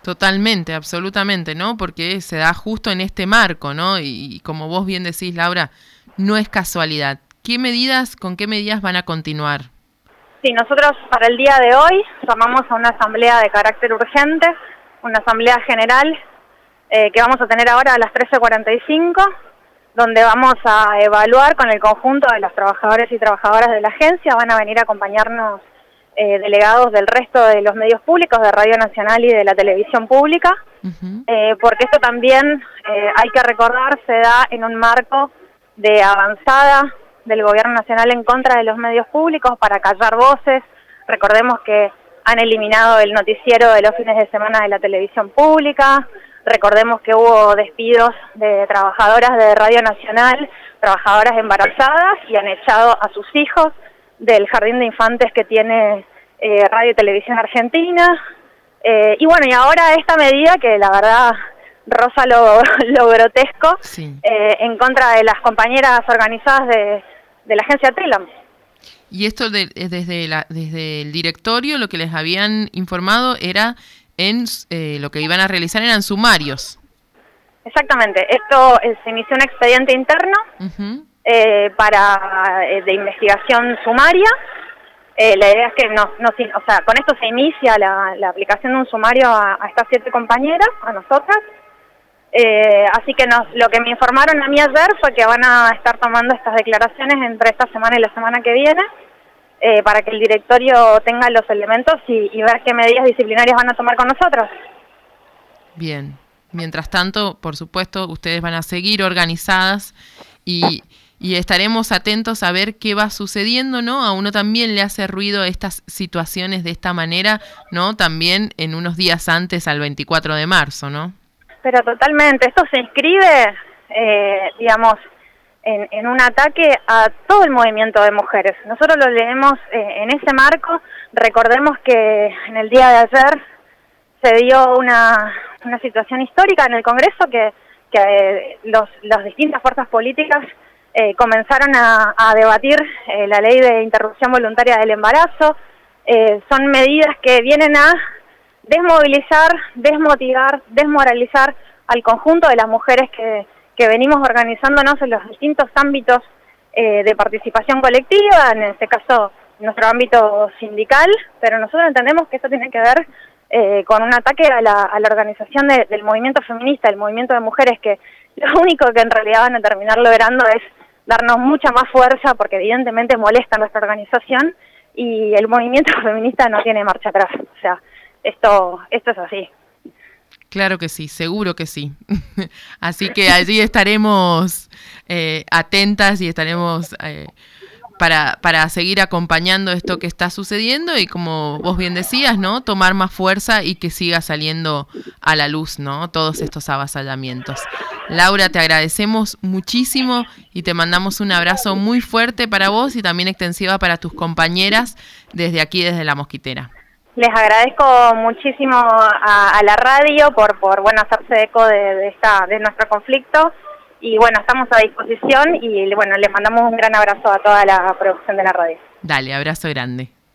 Totalmente, absolutamente, ¿no? Porque se da justo en este marco, ¿no? Y como vos bien decís, Laura, no es casualidad. ¿Con qué medidas van a continuar? Sí, nosotros para el día de hoy llamamos a una asamblea de carácter urgente, una asamblea general que vamos a tener ahora a las 13:45, donde vamos a evaluar con el conjunto de los trabajadores y trabajadoras de la agencia. Van a venir a acompañarnos delegados del resto de los medios públicos, de Radio Nacional y de la televisión pública, porque esto también, hay que recordar, se da en un marco de avanzada del gobierno nacional en contra de los medios públicos para callar voces. Recordemos que han eliminado el noticiero de los fines de semana de la televisión pública. Recordemos que hubo despidos de trabajadoras de Radio Nacional, trabajadoras embarazadas, y han echado a sus hijos del jardín de infantes que tiene Radio y Televisión Argentina. Y bueno, y ahora esta medida que la verdad roza lo grotesco, sí, en contra de las compañeras organizadas de la agencia Telam. Y esto desde el directorio lo que les habían informado era lo que iban a realizar eran sumarios. Exactamente, esto se inició un expediente interno de investigación sumaria. La idea es que con esto se inicia la aplicación de un sumario a estas 7 compañeras, a nosotras. Así que lo que me informaron a mí ayer fue que van a estar tomando estas declaraciones entre esta semana y la semana que viene, para que el directorio tenga los elementos y ver qué medidas disciplinarias van a tomar con nosotros. Bien. Mientras tanto, por supuesto, ustedes van a seguir organizadas y estaremos atentos a ver qué va sucediendo, ¿no? A uno también le hace ruido estas situaciones de esta manera, ¿no? También en unos días antes al 24 de marzo, ¿no? Pero totalmente, esto se inscribe, en un ataque a todo el movimiento de mujeres. Nosotros lo leemos en ese marco. Recordemos que en el día de ayer se dio una situación histórica en el Congreso que las distintas fuerzas políticas comenzaron a debatir la ley de interrupción voluntaria del embarazo. Son medidas que vienen a desmovilizar, desmotivar, desmoralizar al conjunto de las mujeres que venimos organizándonos en los distintos ámbitos de participación colectiva, en este caso nuestro ámbito sindical, pero nosotros entendemos que esto tiene que ver con un ataque a la organización del movimiento feminista, del movimiento de mujeres, que lo único que en realidad van a terminar logrando es darnos mucha más fuerza, porque evidentemente molesta nuestra organización, y el movimiento feminista no tiene marcha atrás. O sea, esto es así. Claro que sí, seguro que sí. Así que allí estaremos atentas y estaremos para seguir acompañando esto que está sucediendo y, como vos bien decías, ¿no? Tomar más fuerza y que siga saliendo a la luz, ¿no? Todos estos avasallamientos. Laura, te agradecemos muchísimo y te mandamos un abrazo muy fuerte para vos y también extensiva para tus compañeras desde aquí, desde La Mosquitera. Les agradezco muchísimo a la radio por hacerse eco de nuestro conflicto, y bueno, estamos a disposición y bueno, les mandamos un gran abrazo a toda la producción de la radio. Dale, abrazo grande.